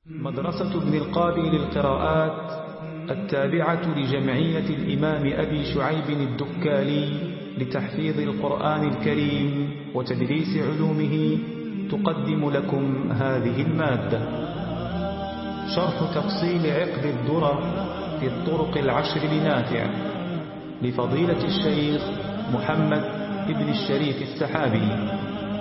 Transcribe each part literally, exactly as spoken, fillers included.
مدرسة ابن القابي للقراءات التابعة لجمعية الإمام أبي شعيب الدكالي لتحفيظ القرآن الكريم وتدريس علومه تقدم لكم هذه المادة. شرح تفصيل عقد الدرر في الطرق العشر لنافع لفضيلة الشيخ محمد ابن الشريف السحابي.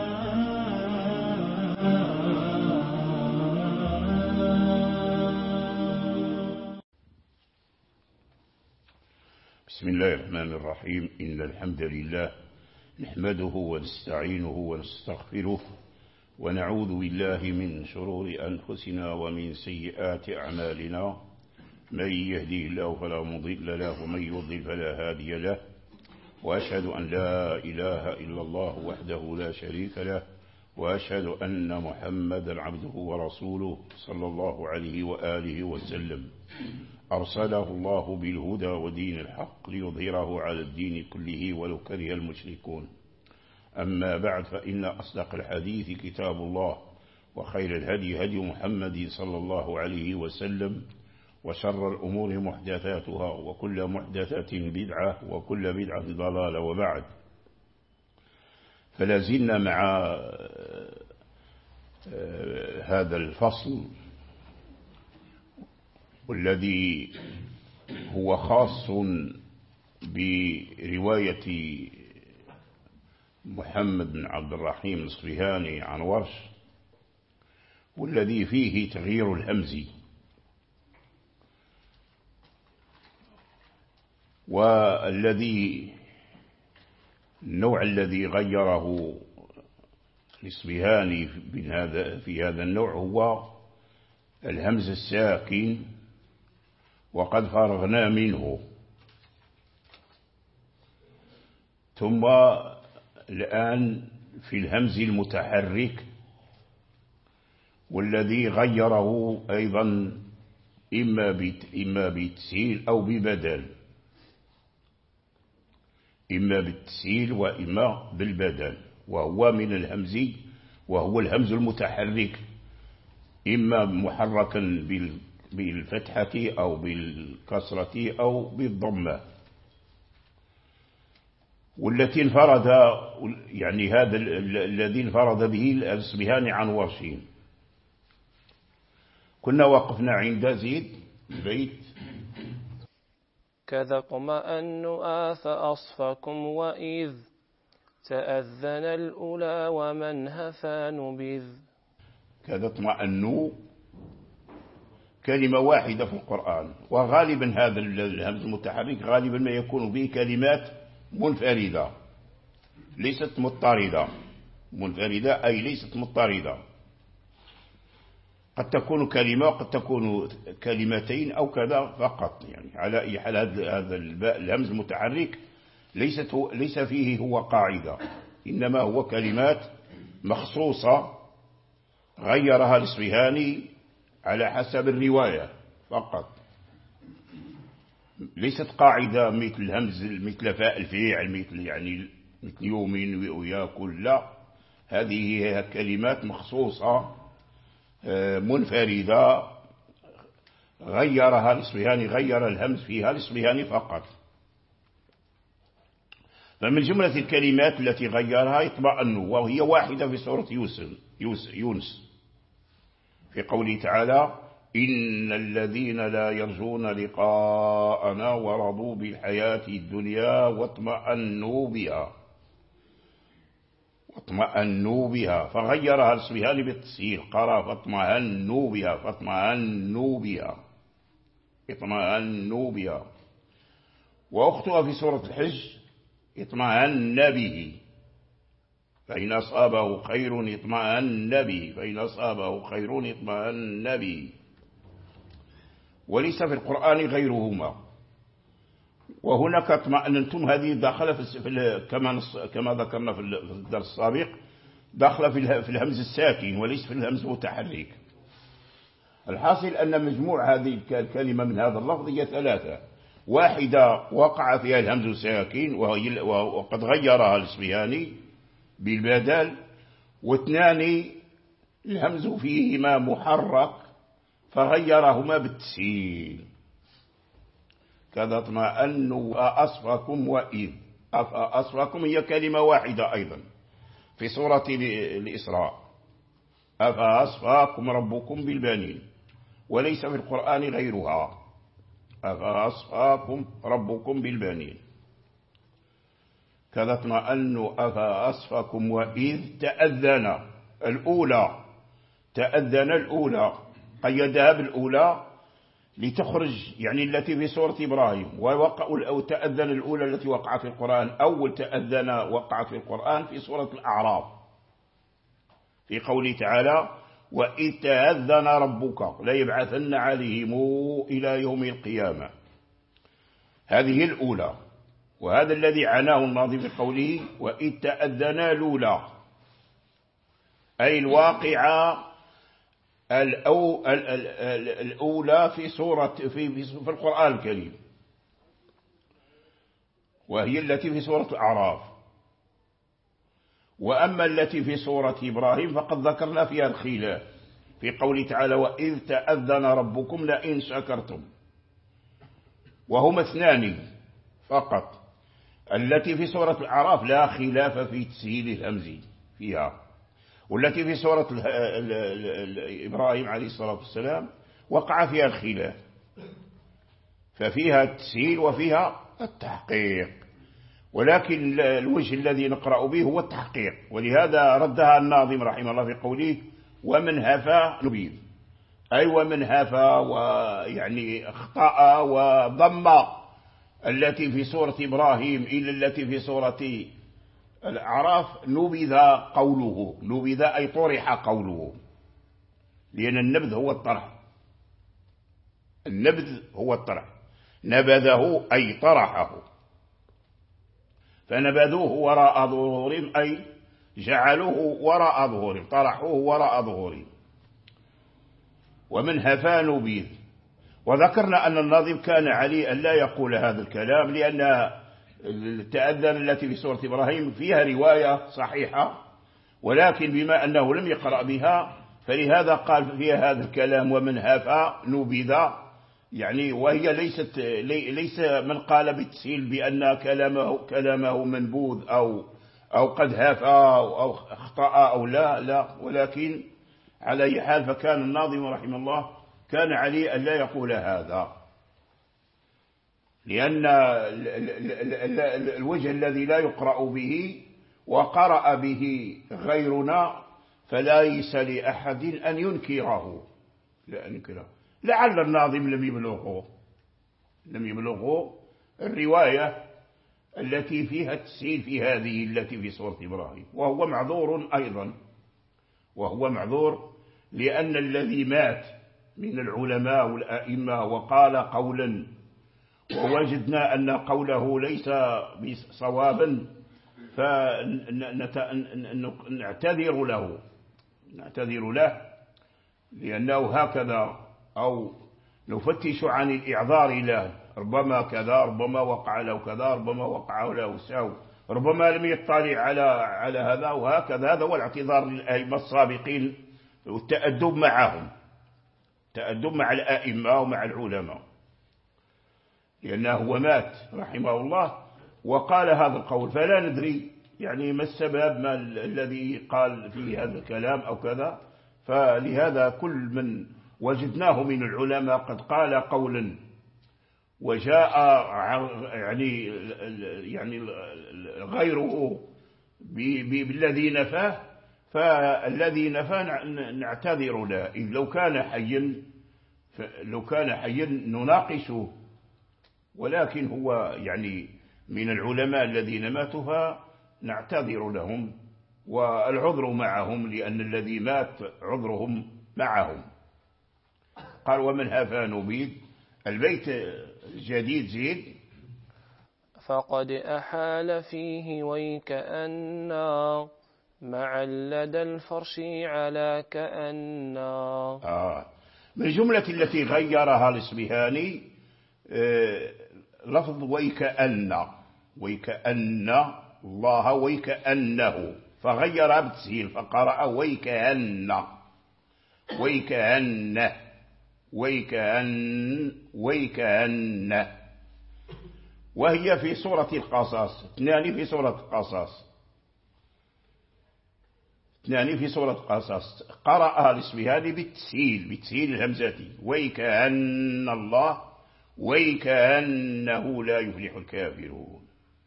بسم الله الرحمن الرحيم. إن الحمد لله نحمده ونستعينه ونستغفره ونعوذ بالله من شرور أنفسنا ومن سيئات أعمالنا. من يهديه الله فلا مضل له ومن يضلل فلا هادي له، وأشهد أن لا إله إلا الله وحده لا شريك له، وأشهد أن محمدا عبده ورسوله صلى الله عليه وآله وسلم. أرسله الله بالهدى ودين الحق ليظهره على الدين كله ولو كره المشركون. أما بعد، فإن أصدق الحديث كتاب الله، وخير الهدي هدي محمد صلى الله عليه وسلم، وشر الأمور محدثاتها، وكل محدثة بدعة، وكل بدعة ضلالة. وبعد، فلازلنا مع هذا الفصل والذي هو خاص برواية محمد بن عبد الرحيم الأصبهاني عن ورش، والذي فيه تغيير الهمز، والذي النوع الذي غيره الأصبهاني في هذا النوع هو الهمز الساكن، وقد فرغنا منه. ثم الآن في الهمز المتحرك، والذي غيره أيضا إما إما بتسهيل أو ببدل، إما بالتسهيل وإما بالبدل، وهو من الهمز، وهو الهمز المتحرك، إما محركا بالفتحة أو بالكسرة أو بالضمة. والتي انفرد يعني هذا الذي انفرد به الأصبهاني عن ورشين. كنا وقفنا عند زيد بيت كذا اطمأن آث أصفكم وإذ تأذن الأولى ومن هفى نبذ. كذا اطمأنوا كلمة واحدة في القرآن، وغالبا هذا الهمز المتحرك غالبا ما يكون به كلمات منفردة ليست مضطردة. منفردة أي ليست مضطردة، قد تكون كلمة وقد تكون كلمتين أو كذا فقط. يعني على أي حال هذا الهمز المتحرك ليست ليس فيه هو قاعدة، إنما هو كلمات مخصوصة غيرها الأصبهاني على حسب الرواية فقط، ليست قاعدة مثل همز مثل فاء الفعل، مثل يعني مثل يؤمن ويأكل. لا، هذه هي كلمات مخصوصة منفردة غيرها الأصبهاني، غير الهمز فيها الأصبهاني فقط. فمن جملة الكلمات التي غيرها اطمأن، وهي واحدة في سورة يوسف يونس في قوله تعالى: إن الذين لا يرجون لقاءنا ورضوا بالحياة الدنيا واطمأنوا بها واطمأنوا بها. فغيرها الأصبهاني بالتسهيل، قرأ فاطمأنوا بها فاطمأنوا بها اطمأنوا بها. وأختها في سورة الحج اطمأن به، فإن أصابه خير اطمأن به فإن أصابه خير اطمأن به. وليس في القرآن غيرهما. وهناك اطمأننتم، هذه داخلة في كما كما ذكرنا في الدرس السابق، داخلة في الهمز الساكن وليس في الهمز المتحرك. الحاصل أن مجموع هذه الكلمة من هذا اللفظ هي ثلاثة: واحدة وقع فيها الهمز الساكن وقد غيرها الأصبهاني بالبدل، واثنان الهمز فيهما محرك فغيرهما بالتسهيل. كذا اطمأنوا أصفكم وإذ. أصفكم هي كلمة واحدة أيضا في سورة الإسراء، أفأصفاكم ربكم بالبنين، وليس في القرآن غيرها، أفأصفاكم ربكم بالبنين. كذا اطمأنوا أفأصفاكم وإذ تأذن الأولى، تأذن الأولى قيدها بالأولى لتخرج يعني التي في سورة إبراهيم، ووقع أو تأذن الأولى التي وقعت في القرآن. أول تأذن وقعت في القرآن في سورة الأعراف في قوله تعالى وإذ تأذن ربك ليبعثن عليهم إلى يوم القيامة. هذه الأولى، وهذا الذي عناه الناظم في قوله وإذ تأذن الأولى، أي الواقعة الأو الأولى في سورة في في القرآن الكريم، وهي التي في سورة الأعراف. وأما التي في سورة إبراهيم فقد ذكرنا فيها الخلاف في قوله تعالى وإذ تأذن ربكم لئن شكرتم، وهما اثنان فقط. التي في سورة الأعراف لا خلاف في تسهيل الهمز فيها، والتي في سورة إبراهيم عليه الصلاة والسلام وقع فيها الخلاف، ففيها التسهيل وفيها التحقيق، ولكن الوجه الذي نقرأ به هو التحقيق، ولهذا ردها الناظم رحمه الله في قوله ومن هفا نبيذ، أي ومن هفا ويعني اخطأ وضم التي في سورة إبراهيم إلى التي في سورة الأعراف نبذ قوله، نبذ أي طرح قوله، لأن النبذ هو الطرح، النبذ هو الطرح، نبذه أي طرحه، فنبذوه وراء ظهورهم أي جعلوه وراء ظهورهم، طرحوه وراء ظهورهم. ومن هفا نبيذ. وذكرنا أن الناظم كان عليه أن لا يقول هذا الكلام، لأن التأذن التي في سورة إبراهيم فيها رواية صحيحة، ولكن بما أنه لم يقرأ بها فلهذا قال فيها هذا الكلام ومن هفا نبذ، يعني وهي ليست ليس من قال بالتسهيل بأن كلامه كلامه منبوذ أو أو قد هفا أو اخطأ أو لا لا، ولكن على أي حال فكان الناظم رحمه الله كان عليه أن لا يقول هذا، لأن الوجه الذي لا يقرأ به وقرأ به غيرنا فليس لأحد أن ينكره، لا أنكره. لعل الناظم لم يبلغه لم يبلغه الرواية التي فيها التسهيل في هذه التي في سورة إبراهيم، وهو معذور أيضا، وهو معذور لأن الذي مات من العلماء والأئمة وقال قولا ووجدنا أن قوله ليس صوابا فنعتذر له نعتذر له لأنه هكذا، أو نفتش عن الإعذار له، ربما كذا ربما وقع له كذا ربما وقع له سهو، ربما لم يطلع على على هذا وهكذا. هذا هو الاعتذار للأئمة السابقين والتأدب معهم، تأدب مع الأئمة ومع العلماء، لأنه هو مات رحمه الله وقال هذا القول، فلا ندري يعني ما السبب ما الذي قال في هذا الكلام أو كذا. فلهذا كل من وجدناه من العلماء قد قال قولا وجاء يعني يعني غيره بالذي نفاه، فالذي نفاه نعتذر له، إذ لو كان حيا لو كان حيا نناقشه، ولكن هو يعني من العلماء الذين ماتوا فنعتذر لهم والعذر معهم، لأن الذي مات عذرهم معهم. قال ومن هفا نبيذ. البيت الجديد زيد فقد أحال فيه ويكأنا مع لدى الفرش على كأنا. آه من الجملة التي غيرها الإصبهاني آه لفظ ويكأن، ويكأن الله ويكأنه، فغير بالتسهيل فقرأ ويكأن ويكأنه ويكأن ويكأن، وهي في سورة القصص، اثنان في سورة القصص، اثنان في سورة القصص قرأها الاسبهاني بالتسهيل، بتسهيل الهمزة، ويكأن الله ويكأنه لا يفلح الكافرون.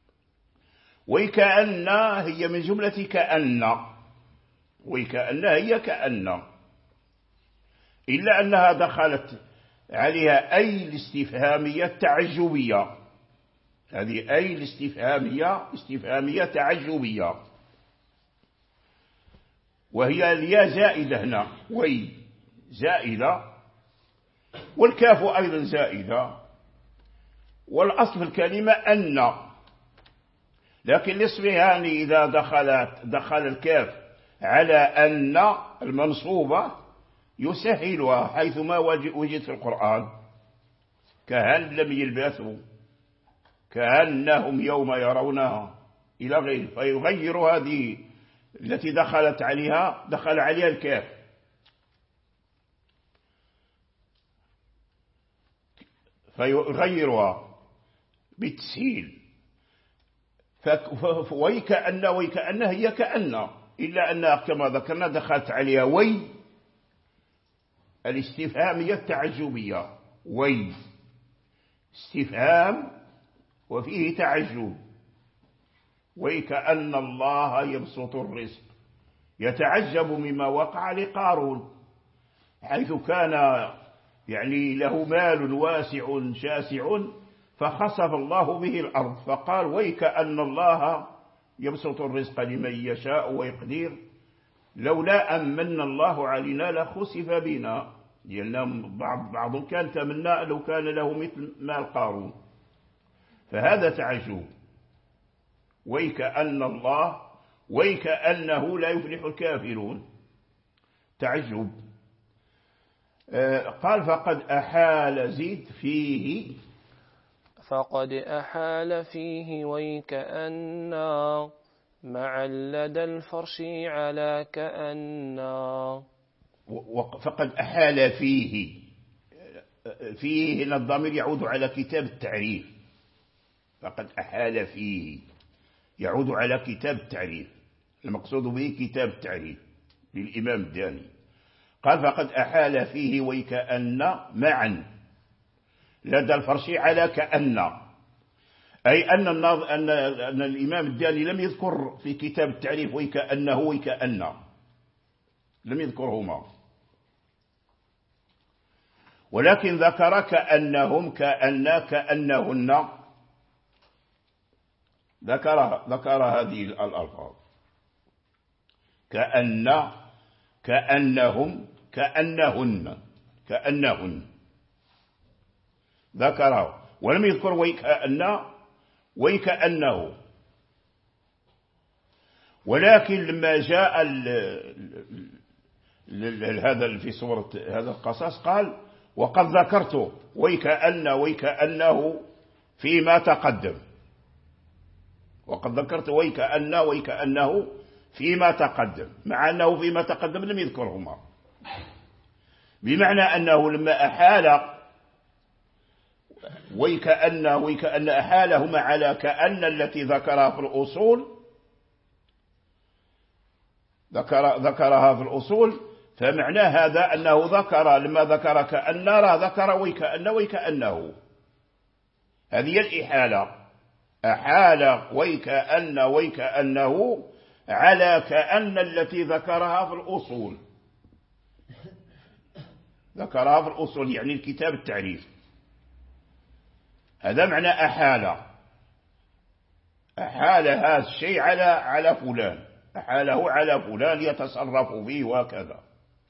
ويكأن هي من جملة كأن، ويكأن هي كأن، إلا أنها دخلت عليها أي الاستفهامية التعجبية، هذه أي الاستفهامية استفهامية تعجبية، وهي الياء زائدة هنا، وي زائدة، والكاف أيضا زائدة، والأصل في الكلمة أن، لكن الاسبهاني إذا دخلت دخل الكاف على أن المنصوبة يسهلها حيثما وجد في القرآن، كأن لم يلبثوا كأنهم يوم يرونها إلى غيره، فيغير هذه التي دخلت عليها دخل عليها الكاف، فيغيرها بالتسهيل. ويكأن ويكأن هي كأن، إلا أنها كما ذكرنا دخلت عليها وي الاستفهامية التعجبية، وي استفهام وفيه تعجب. ويكأن الله يبسط الرزق، يتعجب مما وقع لقارون، حيث كان يعني له مال واسع شاسع فخسف الله به الأرض، فقال ويكأن الله يبسط الرزق لمن يشاء ويقدر لولا أن من الله علينا لخسف بنا، لأن بعض كان تمنى لو كان له مثل مال قارون، فهذا تعجب. ويكأن الله ويكأنه لا يفلح الكافرون، تعجب. قال فقد أحال زيد فيه، فقد أحال فيه ويكأنا مع لدى الفرش على كأنا. فقد أحال فيه، فيه هنا الضمير يعود على كتاب التعريف، فقد أحال فيه يعود على كتاب التعريف، المقصود به كتاب التعريف للإمام الداني. قال فقد أحال فيه ويكأن معا لدى الفرش على كأن، أي أن, أن, أن الإمام الداني لم يذكر في كتاب التعريف ويكأنه ويكأن، لم يذكرهما، ولكن ذكر كأنهم كأن كأنهن، ذكر ذكر هذه الألفاظ، كأن كأنهم كأنهن كأنهن ذكره، ولم يذكر ويكأن ويكأنه. ولكن لما جاء هذا في سورة هذا القصص قال وقد ذكرت ويكأن ويكأنه فيما تقدم، وقد ذكرت ويكأن ويكأنه فيما تقدم، مع أنه فيما تقدم لم يذكرهما، بمعنى أنه لما أحال ويكأن ويكأن أحالهما على كأن التي ذكرها في الأصول، ذكر ذكرها في الأصول، فمعنى هذا أنه ذكر لما ذكر كأن را ذكر ويكأن ويكأنه، هذه الإحالة، أحال ويكأن ويكأنه على كأن التي ذكرها في الأصول، ذكرها في الأصول يعني الكتاب التعريف، هذا معنى أحال، أحال هذا الشيء على على فلان، أحاله على فلان يتصرف فيه وكذا،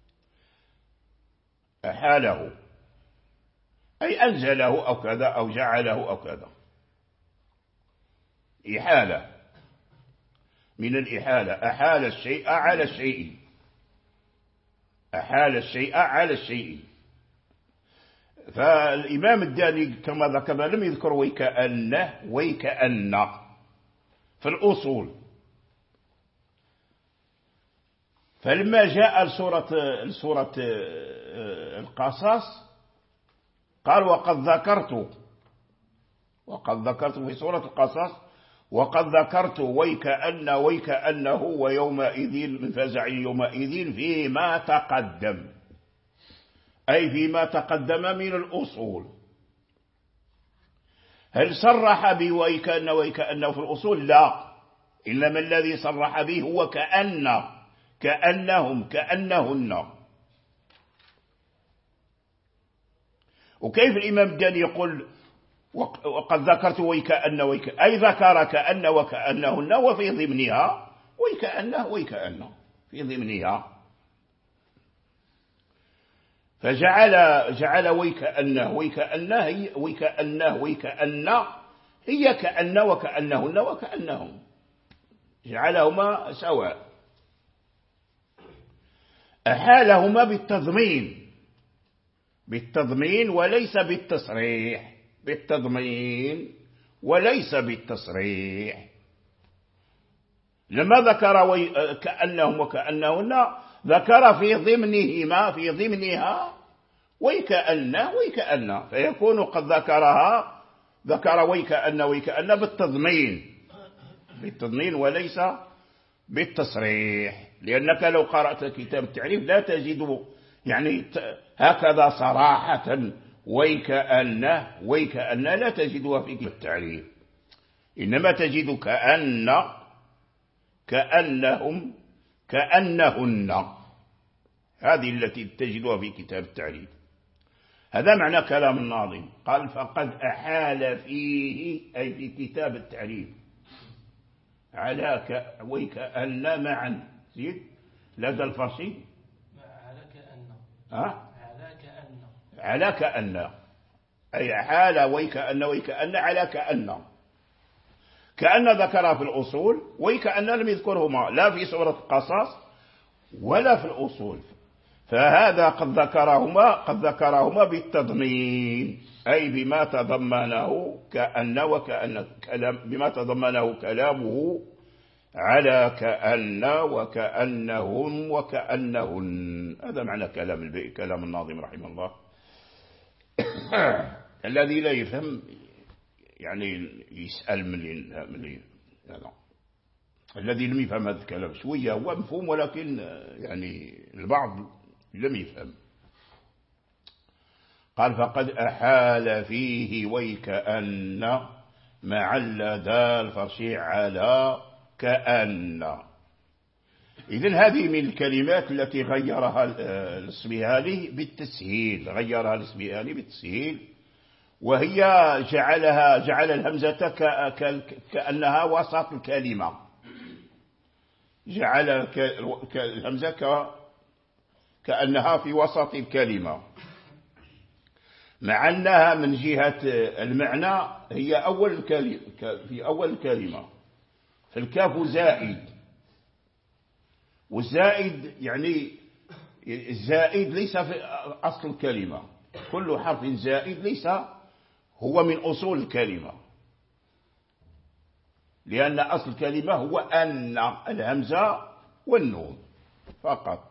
أحاله أي أنزله أو كذا أو جعله أو كذا، إحالة من الإحالة، أحال الشيء على الشيء، أحال الشيء على الشيء. فالإمام الداني كما ذكر لم يذكر ويكأنه ويكأن في الأصول، فلما جاء سورة سورة القصص قال وقد ذكرت وقد ذكرت في سورة القصص وقد ذكرت ويكأن ويكأنه ويومئذ من فزع يومئذ فيما تقدم، أي فيما تقدم من الأصول. هل صرح بويكأن ويكأنه في الأصول؟ لا، إنما الذي صرح به هو كأن، كأنهم كأنهن. وكيف الإمام الداني يقول وقد ذكرت ويكأن ويكأن، أي ذكر كأن وكأنهن وفي ضمنها ويكأنه ويكأن في ضمنها، فجعل جعل ويكأنه ويكأنه هي ويكأنه ويكأن هي كأن وكأنهن وكأنهم، جعلهما سواء، أحالهما بالتضمين بالتضمين وليس بالتصريح، بالتضمين وليس بالتصريح. لما ذكر كأنهم وكأنهن ذكر في ضمنهما في ضمنها ويكأن ويكأن، فيكون قد ذكرها ذكر ويكأن ويكأن بالتضمين بالتضمين وليس بالتصريح. لأنك لو قرأت كتاب التعريف لا تجد يعني هكذا صراحة ويكأن ويكأن لا تجدها في كتاب التعريف، إنما تجد كأن كأنهم كأنهن، هذه التي تجدها في كتاب التعريف. هذا معنى كلام الناظم. قال فقد أحال فيه أي في كتاب التعريف على ويكأن معا، زيد لدى الفرسي على كأن ها على كأن على كأن، أي حال ويكأن ويكأن على كأن. كأن ذكرها في الأصول ويكأن لم يذكرهما لا في سورة القصص ولا في الأصول، فهذا قد ذكرهما قد ذكرهما بالتضمين، أي بما تضمنه كأن وكأن كلام بما تضمنه كلامه على كأن وكأنهم وكأنهن. هذا معنى كلام البيت كلام الناظم رحمه الله. الذي لا يفهم يعني يسأل من من هذا، الذي لم يفهم هذا الكلام شوية هو مفهوم ولكن يعني البعض لم يفهم. قال فقد أحال فيه ويكأن مع اللدى الفصيح على كأن. إذن هذه من الكلمات التي غيرها الإصبهاني بالتسهيل، غيرها الإصبهاني بالتسهيل، وهي جعلها جعل الهمزة كأنها وسط الكلمة، جعل الهمزة كأنها في وسط الكلمة، مع أنها من جهة المعنى هي أول الكلمة في أول الكلمة، فالكاف زائد، والزائد يعني الزائد ليس في أصل الكلمة، كل حرف زائد ليس هو من أصول الكلمة، لأن أصل الكلمة هو أن الهمزة والنون فقط.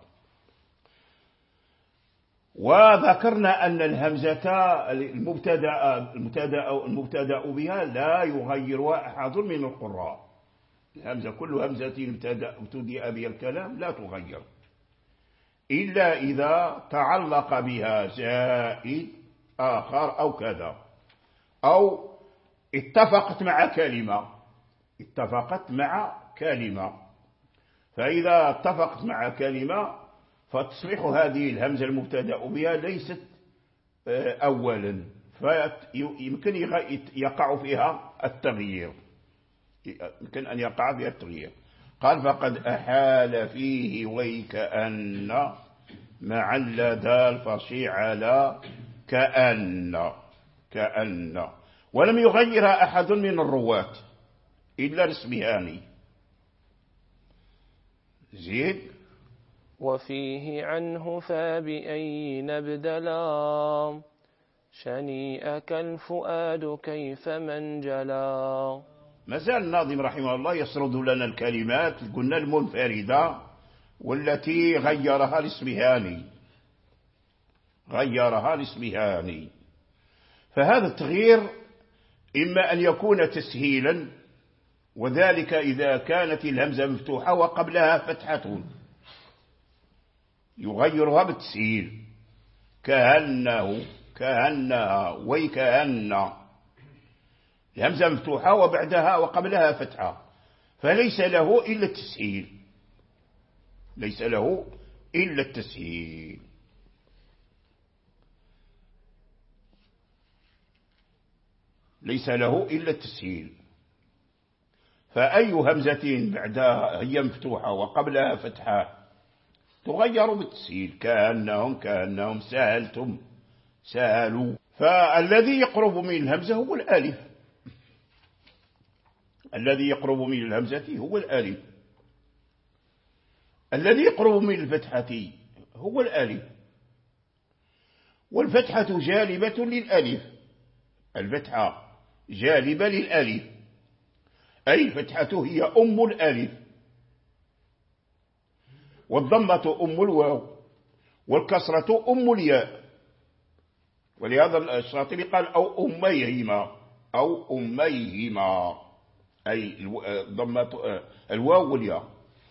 وذكرنا أن الهمزة المبتدأ المبتدأ المبتدأ بها لا يغيرها أحد من القراء، الهمزة كل همزة ابتدأ بها الكلام لا تغير إلا إذا تعلق بها زائد آخر أو كذا، أو اتفقت مع كلمة اتفقت مع كلمة فإذا اتفقت مع كلمة فتصبح هذه الهمزة المبتدأ بها ليست أولا، فيمكن يقع فيها التغيير، يمكن أن يقع فيها التغيير. قال فقد أحال فيه ويكأن مع اللدى الفصيح على كأن كأن، ولم يغيرها أحد من الرواة إلا الإصبهاني. زيد وفيه عنه فبأي نبدلا شنيئك الفؤاد كيف منجلا. ما زال الناظم رحمه الله يسرد لنا الكلمات قلنا المنفردة والتي غيرها الإصبهاني غيرها الإصبهاني فهذا التغيير إما أن يكون تسهيلا، وذلك إذا كانت الهمزة مفتوحة وقبلها فتحة يغيرها بالتسهيل، كأنه كأنها ويكأن، الهمزة مفتوحة وبعدها وقبلها فتحة، فليس له إلا التسهيل، ليس له إلا التسهيل. ليس له إلا التسهيل. فأي همزة بعدها هي مفتوحة وقبلها فتحة تغير بالتسهيل، كأنهم كأنهم سألتم سألوا. فالذي يقرب من الهمزة هو الألف، الذي يقرب من الهمزة هو الألف، الذي يقرب من الفتحة هو الألف، والفتحة جالبة للألف، الفتحة جالبة للألف، أي الفتحة هي أم الألف، والضمة أم الواو، والكسرة أم الياء. ولهذا الشاطبي قال أو أميهما، أو أميهما، أي الضمة الواو والياء.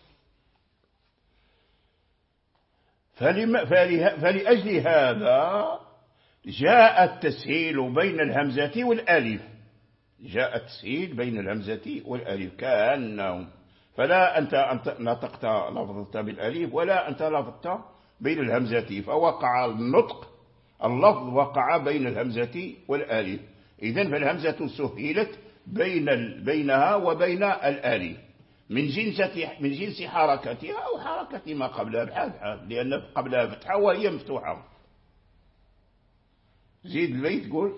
فلأجل هذا جاء التسهيل بين الهمزة والألف، جاء التسهيل بين الهمزة والألف، كأنهم. فلا أنت, أنت نطقت لفظت بالألف ولا أنت لفظت بين الهمزة، فوقع النطق اللفظ وقع بين الهمزة والألف. إذن فالهمزة سهلت بين بينها وبين الألف من جنس من جنس حركتها أو حركة ما قبلها بحال بحال، لأن قبلها فتحة وهي مفتوحة. زيد البيت قول.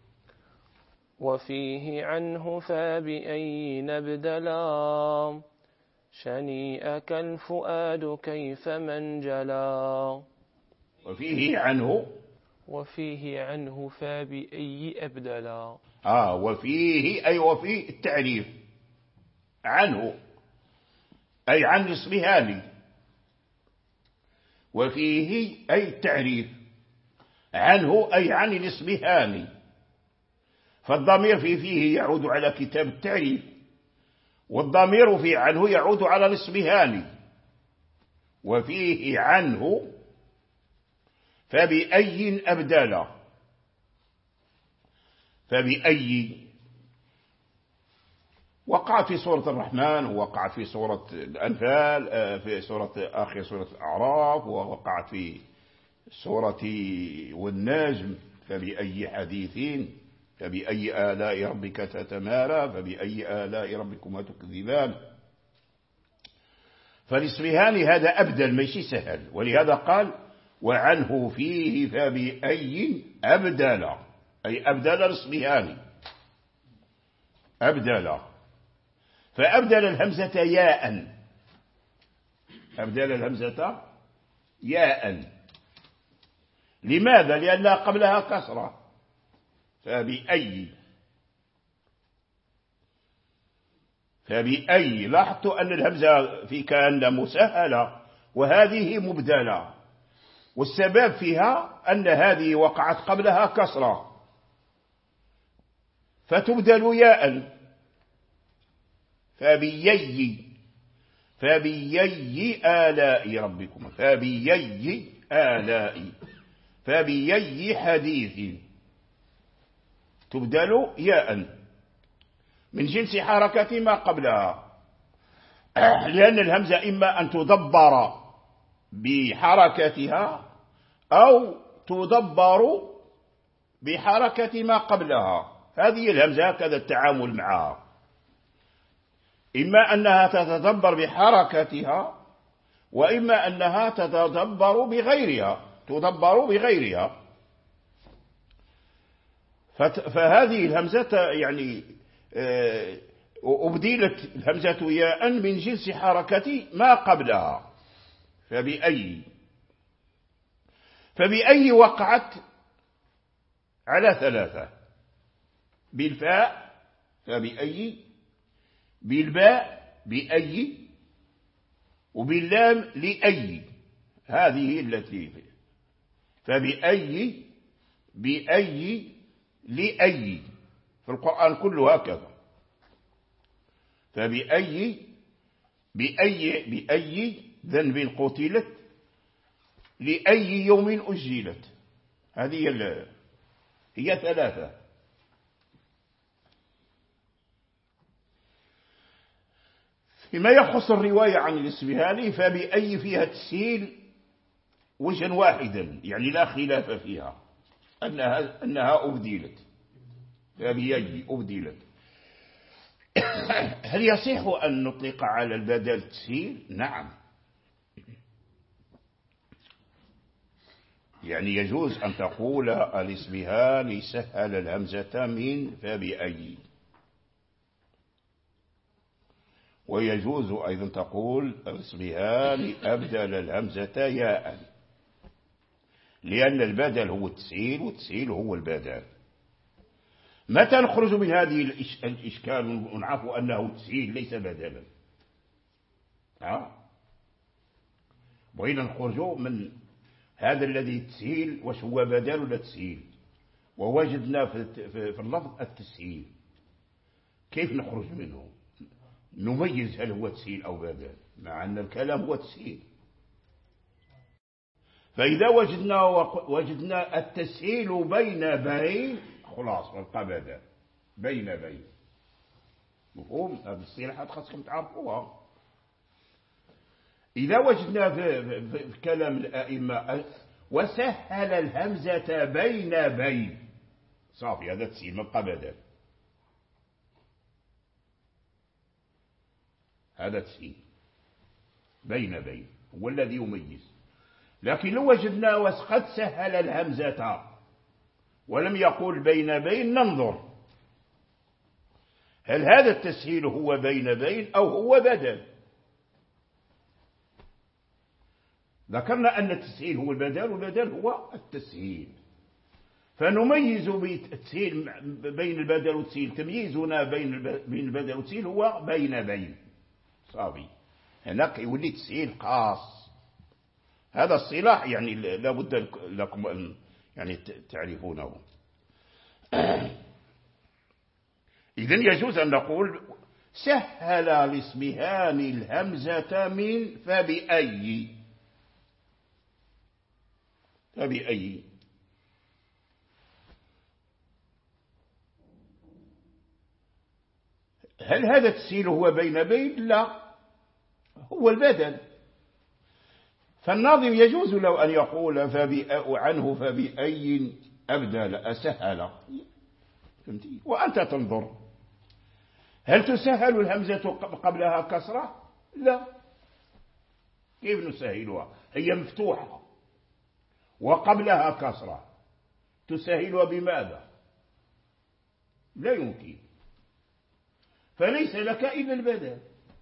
وفيه عنه فبأي نبدلا، شنيئك الفؤاد كيف منجلا. وفيه عنه وفيه عنه فبأي أبدلا. آه وفيه أي وفي التعريف، عنه أي عن اسمها لي، وفيه أي التعريف، عنه أي عن الاسم هاني. فالضمير في فيه يعود على كتاب التعريف، والضمير في عنه يعود على الاسم هاني. وفيه عنه فبأي أبدل، فبأي وقع في سورة الرحمن، ووقع في سورة الأنفال، في سورة آخر سورة الأعراف، ووقع في سورة والنجم. فبأي حديث، فبأي آلاء ربك تتمارى، فبأي آلاء ربكما تكذبان. فالاسمهان هذا أبدل ماشي سهل، ولهذا قال وعنه فيه فبأي أبدل، أي أبدل الاسمهان، أبدل. فأبدل الهمزة ياء، أبدل الهمزة ياء. لماذا؟ لأنها قبلها كسرة. فبأي، فبأي لاحظت أن الهمزة في كأن مسهلة وهذه مبدلة، والسبب فيها أن هذه وقعت قبلها كسرة فتبدل ياء. فبيي، فبيي آلاء ربكم، فبيي آلاء، فبيي حديث، تبدل ياء من جنس حركة ما قبلها، لأن الهمزة إما أن تدبر بحركتها أو تدبر بحركة ما قبلها. هذه الهمزة هكذا التعامل معها، إما أنها تتدبر بحركتها وإما أنها تتدبر بغيرها، تدبر بغيرها. فهذه الهمزة يعني أبدلت الهمزة ياء من جنس حركة ما قبلها. فبأي، فبأي وقعت على ثلاثة: بالفاء فبأي، بالباء بأي، وباللام لأي. هذه التي فبأي، بأي، لأي في القرآن كله هكذا. فبأي بأي بأي ذنب قتلت لأي يوم أجلت. هذه هي ثلاثة. فيما يخص الرواية عن الإسبهاني فبأي فيها تسهيل وجها واحدا، يعني لا خلاف فيها أنها, أنها أبدلت. فبأي أبدلت. هل يصح أن نطلق على البدل تسهيل؟ نعم، يعني يجوز أن تقول الإسبهاني سهل الهمزة من فبأي، ويجوز أيضا تقول الإسبهاني أبدل الهمزة ياء، لأن البدل هو التسهيل والتسهيل هو البدل. متى نخرج من هذه الإشكال ونعرف أنه تسهيل ليس بدلا؟ ها بغينا نخرج من هذا الذي تسهيل واش هو بدل ولا تسهيل، ووجدنا في اللفظ التسهيل، كيف نخرج منه؟ نميز هل هو تسهيل أو بدل، مع أن الكلام هو تسهيل. فإذا وجدنا وجدنا التسهيل بين بين خلاص والقى بدل بين بين. مفهوم؟ هذه الصيغة خاصكم تعرفوها. إذا وجدنا في, في, في كلام الأئمة وسهل الهمزة بين بين، صافي هذا تسهيل ما بقى بدل، هذا تسهيل بين بين هو الذي يميز. لكن لو وجدنا وقد سهل الهمزة ولم يقول بين بين، ننظر هل هذا التسهيل هو بين بين أو هو بدل. ذكرنا أن التسهيل هو البدل والبدل هو التسهيل، فنميز بالتسهيل بين البدل والتسهيل. تمييزنا بين البدل والتسهيل هو بين بين، صافي. هناك يولي تسهيل خاص. هذا الصلاح يعني لابد لكم أن يعني تعرفونه. إذن يجوز أن نقول سهل الإسبهاني الهمزة من فبأي. فبأي هل هذا التسهيل هو بين بين؟ لا، هو البدل. فالناظم يجوز له أن يقول عنه فبأي أبدل أسهل، فهمتي؟ وأنت تنظر هل تسهل الهمزة قبلها كسرة؟ لا. كيف نسهلها؟ هي مفتوحة وقبلها كسرة، تسهلها بماذا؟ لا يمكن. فليس لك إلا البدل.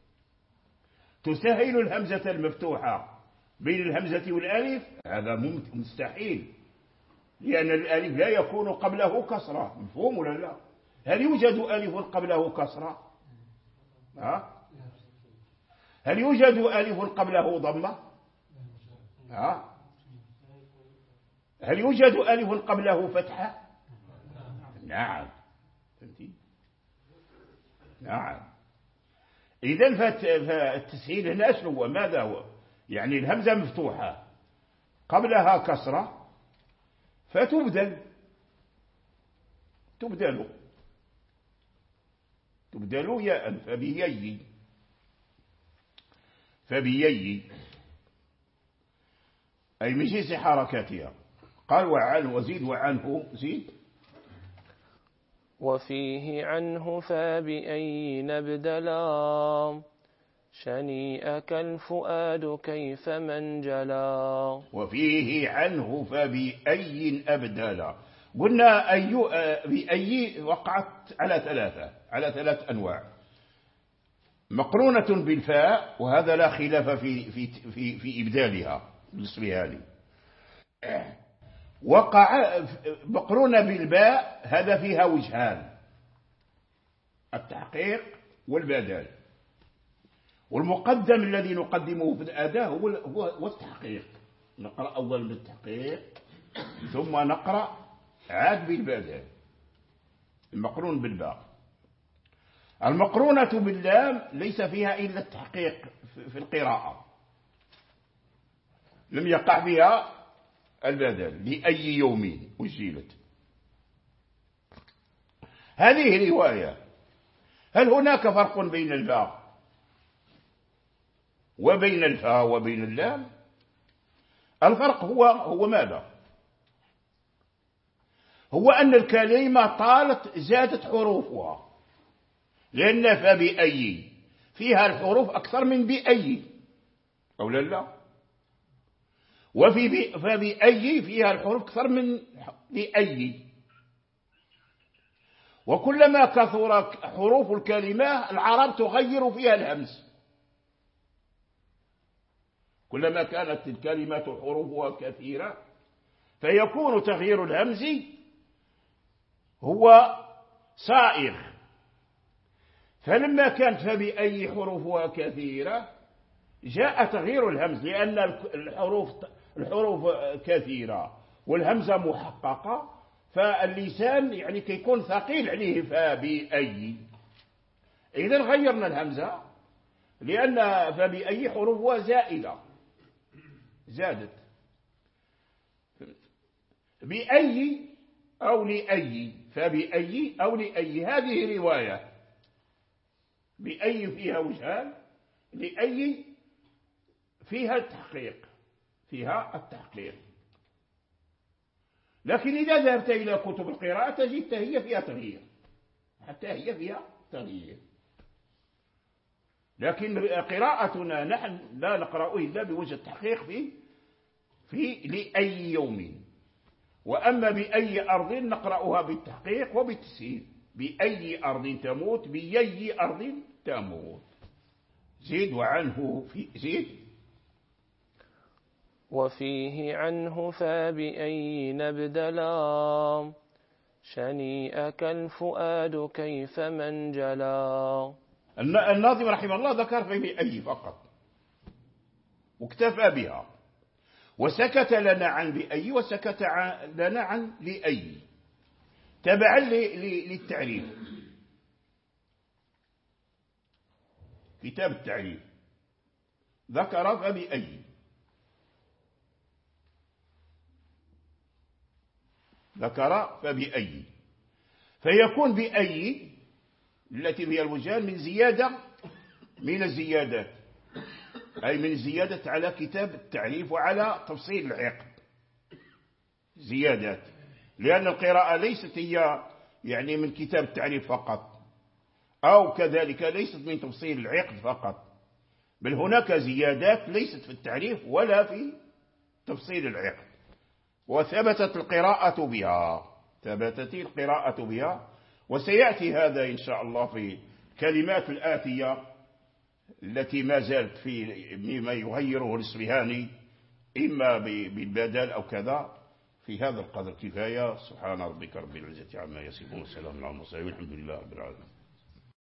تسهل الهمزة المفتوحة بين الهمزة والألف، هذا مستحيل، لأن الألف لا يكون قبله كسرة. مفهوم ولا لا؟ هل يوجد ألف قبله كسرة؟ ها؟ هل يوجد ألف قبله ضمة؟ ها؟ هل يوجد ألف قبله فتحة؟ نعم، فهمتي؟ نعم. إذن فالتسهيل هنا شنو هو؟ ماذا هو؟ يعني الهمزة مفتوحة قبلها كسرة فتبدل تبدل تبدل ياء. فبيي فبيي أي من جنس حركاتها. قال وعنه وزيد وعنه زيد وفيه عنه فبأي نبدلا شنيئك الفؤاد كيف منجلا. وفيه عنه فبأي أبدلا. قلنا أي بأي وقعت على ثلاثة على ثلاث أنواع. مقرونة بالفاء وهذا لا خلاف في في في, في إبدالها بالإسبهاني. وقع مقرونة بالباء هذا فيها وجهان، التحقيق والبدل. والمقدم الذي نقدمه في الأداة هو هو التحقيق. نقرأ أولا بالتحقيق ثم نقرأ عاد بالبدل. المقرون بالباء. المقرونة باللام ليس فيها إلا التحقيق في القراءة، لم يقع بها البدل لأي يوم أجيلت. هذه رواية. هل هناك فرق بين الباء وبين الفاء وبين اللام؟ الفرق هو هو ماذا؟ هو أن الكلمة طالت زادت حروفها، لأن فبأي فيها الحروف أكثر من بأي أو لا لا، وفي فبأي فيها الحروف أكثر من بأي. وكلما كثر حروف الكلمة العرب تغير فيها الهمز، كلما كانت الكلمة حروفها كثيرة فيكون تغيير الهمز هو صائغ. فلما كانت فبأي حروفها كثيرة جاء تغيير الهمز، لأن الحروف الحروف كثيرة والهمزة محققة، فاللسان يعني كيكون ثقيل عليه فبأي. إذن غيرنا الهمزة لأن فبأي حروفها زائدة زادت. بأي أو لأي، فبأي أو لأي، هذه رواية. بأي فيها وجهان، لأي فيها التحقيق فيها التحقيق. لكن إذا ذهبت إلى كتب القراءة تجد هي فيها تغيير، حتى هي فيها تغيير. لكن قراءتنا نحن لا نقرأ إلا بوجه التحقيق في في لأي يوم. وأما بأي أرض نقرأها بالتحقيق وبالتسهيل، بأي أرض تموت، بأي أرض تموت. زيد وعنه في زيد. وفيه عنه فبأي نبدلا، شنيئك الفؤاد كيف من جلا. الناظم رحمه الله ذكر في بأي فقط واكتفى بها، وسكت لنا عن بأي وسكت لنا عن لأي تبعا للتعريف. كتاب التعريف ذكر فبأي، ذكر فبأي، فيكون بأي التي هي الوجهان من زيادة من الزيادات، أي من زيادة على كتاب التعريف وعلى تفصيل العقد، زيادات. لأن القراءة ليست هي يعني من كتاب التعريف فقط، أو كذلك ليست من تفصيل العقد فقط، بل هناك زيادات ليست في التعريف ولا في تفصيل العقد، وثبتت القراءة بها ثبتت القراءة بها. وسيأتي هذا إن شاء الله في الكلمات الآتية التي ما زالت في مما يغيره الإصبهاني إما بالبدل أو كذا. في هذا القدر كفاية. سبحان ربك رب العزة عما يصفون، وسلام على المرسلين، والحمد لله رب العالمين.